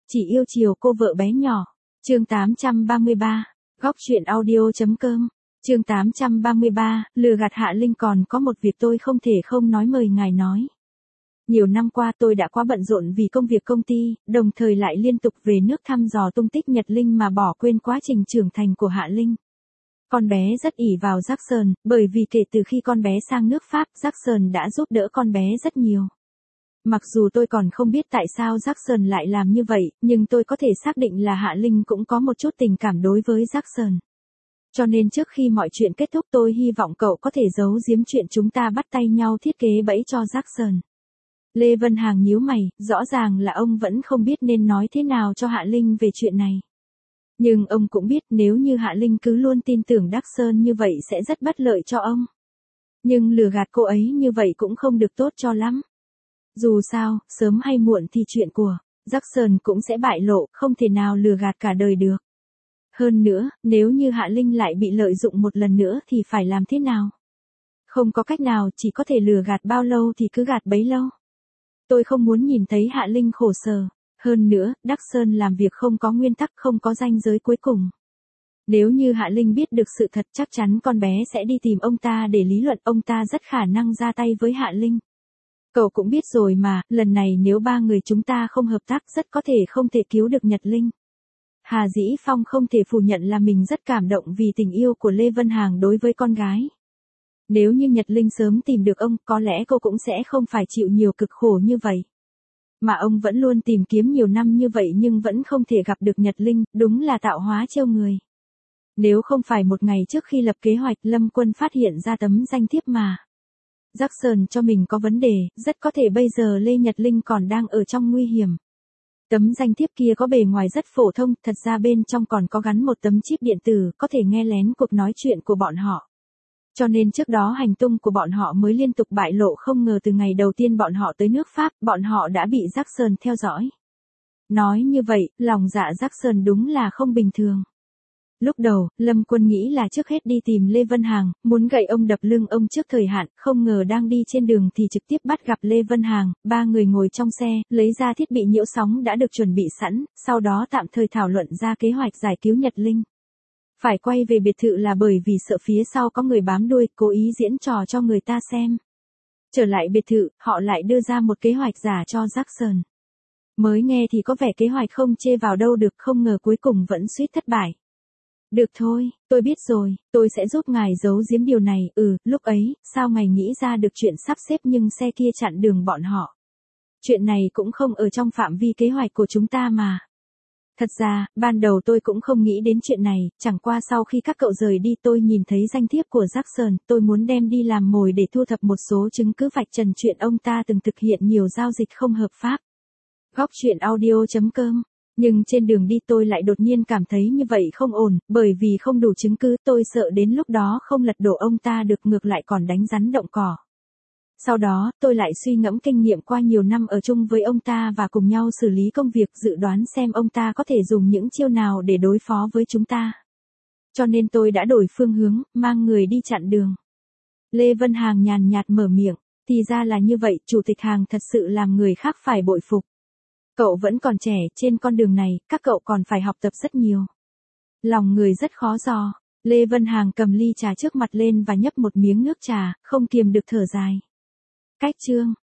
Chỉ yêu chiều cô vợ bé nhỏ. Chương 833. Góc truyện audio.com. Chương 833, lừa gạt Hạ Linh còn có một việc tôi không thể không nói mời ngài nói. Nhiều năm qua tôi đã quá bận rộn vì công việc công ty, đồng thời lại liên tục về nước thăm dò tung tích Nhật Linh mà bỏ quên quá trình trưởng thành của Hạ Linh. Con bé rất ỷ vào Jackson, bởi vì kể từ khi con bé sang nước Pháp, Jackson đã giúp đỡ con bé rất nhiều. Mặc dù tôi còn không biết tại sao Jackson lại làm như vậy, nhưng tôi có thể xác định là Hạ Linh cũng có một chút tình cảm đối với Jackson. Cho nên trước khi mọi chuyện kết thúc tôi hy vọng cậu có thể giấu giếm chuyện chúng ta bắt tay nhau thiết kế bẫy cho Jackson. Lê Vân Hàng nhíu mày, rõ ràng là ông vẫn không biết nên nói thế nào cho Hạ Linh về chuyện này. Nhưng ông cũng biết nếu như Hạ Linh cứ luôn tin tưởng Jackson như vậy sẽ rất bất lợi cho ông. Nhưng lừa gạt cô ấy như vậy cũng không được tốt cho lắm. Dù sao, sớm hay muộn thì chuyện của Jackson cũng sẽ bại lộ, không thể nào lừa gạt cả đời được. Hơn nữa, nếu như Hạ Linh lại bị lợi dụng một lần nữa thì phải làm thế nào? Không có cách nào, chỉ có thể lừa gạt bao lâu thì cứ gạt bấy lâu. Tôi không muốn nhìn thấy Hạ Linh khổ sở. Hơn nữa, Jackson làm việc không có nguyên tắc, không có ranh giới cuối cùng. Nếu như Hạ Linh biết được sự thật chắc chắn con bé sẽ đi tìm ông ta để lý luận, ông ta rất khả năng ra tay với Hạ Linh. Cậu cũng biết rồi mà, lần này nếu ba người chúng ta không hợp tác rất có thể không thể cứu được Nhật Linh. Hà Dĩ Phong không thể phủ nhận là mình rất cảm động vì tình yêu của Lê Vân Hàng đối với con gái. Nếu như Nhật Linh sớm tìm được ông, có lẽ cô cũng sẽ không phải chịu nhiều cực khổ như vậy. Mà ông vẫn luôn tìm kiếm nhiều năm như vậy nhưng vẫn không thể gặp được Nhật Linh, đúng là tạo hóa trêu người. Nếu không phải một ngày trước khi lập kế hoạch Lâm Quân phát hiện ra tấm danh thiếp mà Jackson cho mình có vấn đề, rất có thể bây giờ Lê Nhật Linh còn đang ở trong nguy hiểm. Tấm danh thiếp kia có bề ngoài rất phổ thông, thật ra bên trong còn có gắn một tấm chip điện tử, có thể nghe lén cuộc nói chuyện của bọn họ. Cho nên trước đó hành tung của bọn họ mới liên tục bại lộ, không ngờ từ ngày đầu tiên bọn họ tới nước Pháp, bọn họ đã bị Jackson theo dõi. Nói như vậy, lòng dạ Jackson đúng là không bình thường. Lúc đầu, Lâm Quân nghĩ là trước hết đi tìm Lê Vân Hàng, muốn gậy ông đập lưng ông trước thời hạn, không ngờ đang đi trên đường thì trực tiếp bắt gặp Lê Vân Hàng, ba người ngồi trong xe, lấy ra thiết bị nhiễu sóng đã được chuẩn bị sẵn, sau đó tạm thời thảo luận ra kế hoạch giải cứu Nhật Linh. Phải quay về biệt thự là bởi vì sợ phía sau có người bám đuôi, cố ý diễn trò cho người ta xem. Trở lại biệt thự, họ lại đưa ra một kế hoạch giả cho Jackson. Mới nghe thì có vẻ kế hoạch không chê vào đâu được, không ngờ cuối cùng vẫn suýt thất bại. Được thôi, tôi biết rồi, tôi sẽ giúp ngài giấu giếm điều này. Lúc ấy, sao ngài nghĩ ra được chuyện sắp xếp nhưng xe kia chặn đường bọn họ? Chuyện này cũng không ở trong phạm vi kế hoạch của chúng ta mà. Thật ra, ban đầu tôi cũng không nghĩ đến chuyện này, chẳng qua sau khi các cậu rời đi tôi nhìn thấy danh thiếp của Jackson, tôi muốn đem đi làm mồi để thu thập một số chứng cứ vạch trần chuyện ông ta từng thực hiện nhiều giao dịch không hợp pháp. Góc truyện audio.com. Nhưng trên đường đi tôi lại đột nhiên cảm thấy như vậy không ổn, bởi vì không đủ chứng cứ, tôi sợ đến lúc đó không lật đổ ông ta được, ngược lại còn đánh rắn động cỏ. Sau đó, tôi lại suy ngẫm kinh nghiệm qua nhiều năm ở chung với ông ta và cùng nhau xử lý công việc, dự đoán xem ông ta có thể dùng những chiêu nào để đối phó với chúng ta. Cho nên tôi đã đổi phương hướng, mang người đi chặn đường. Lê Vân Hàng nhàn nhạt mở miệng, thì ra là như vậy, Chủ tịch Hàng thật sự làm người khác phải bội phục. Cậu vẫn còn trẻ, trên con đường này, các cậu còn phải học tập rất nhiều. Lòng người rất khó dò. Lê Vân Hàng cầm ly trà trước mặt lên và nhấp một miếng nước trà, không kiềm được thở dài. Cách chương.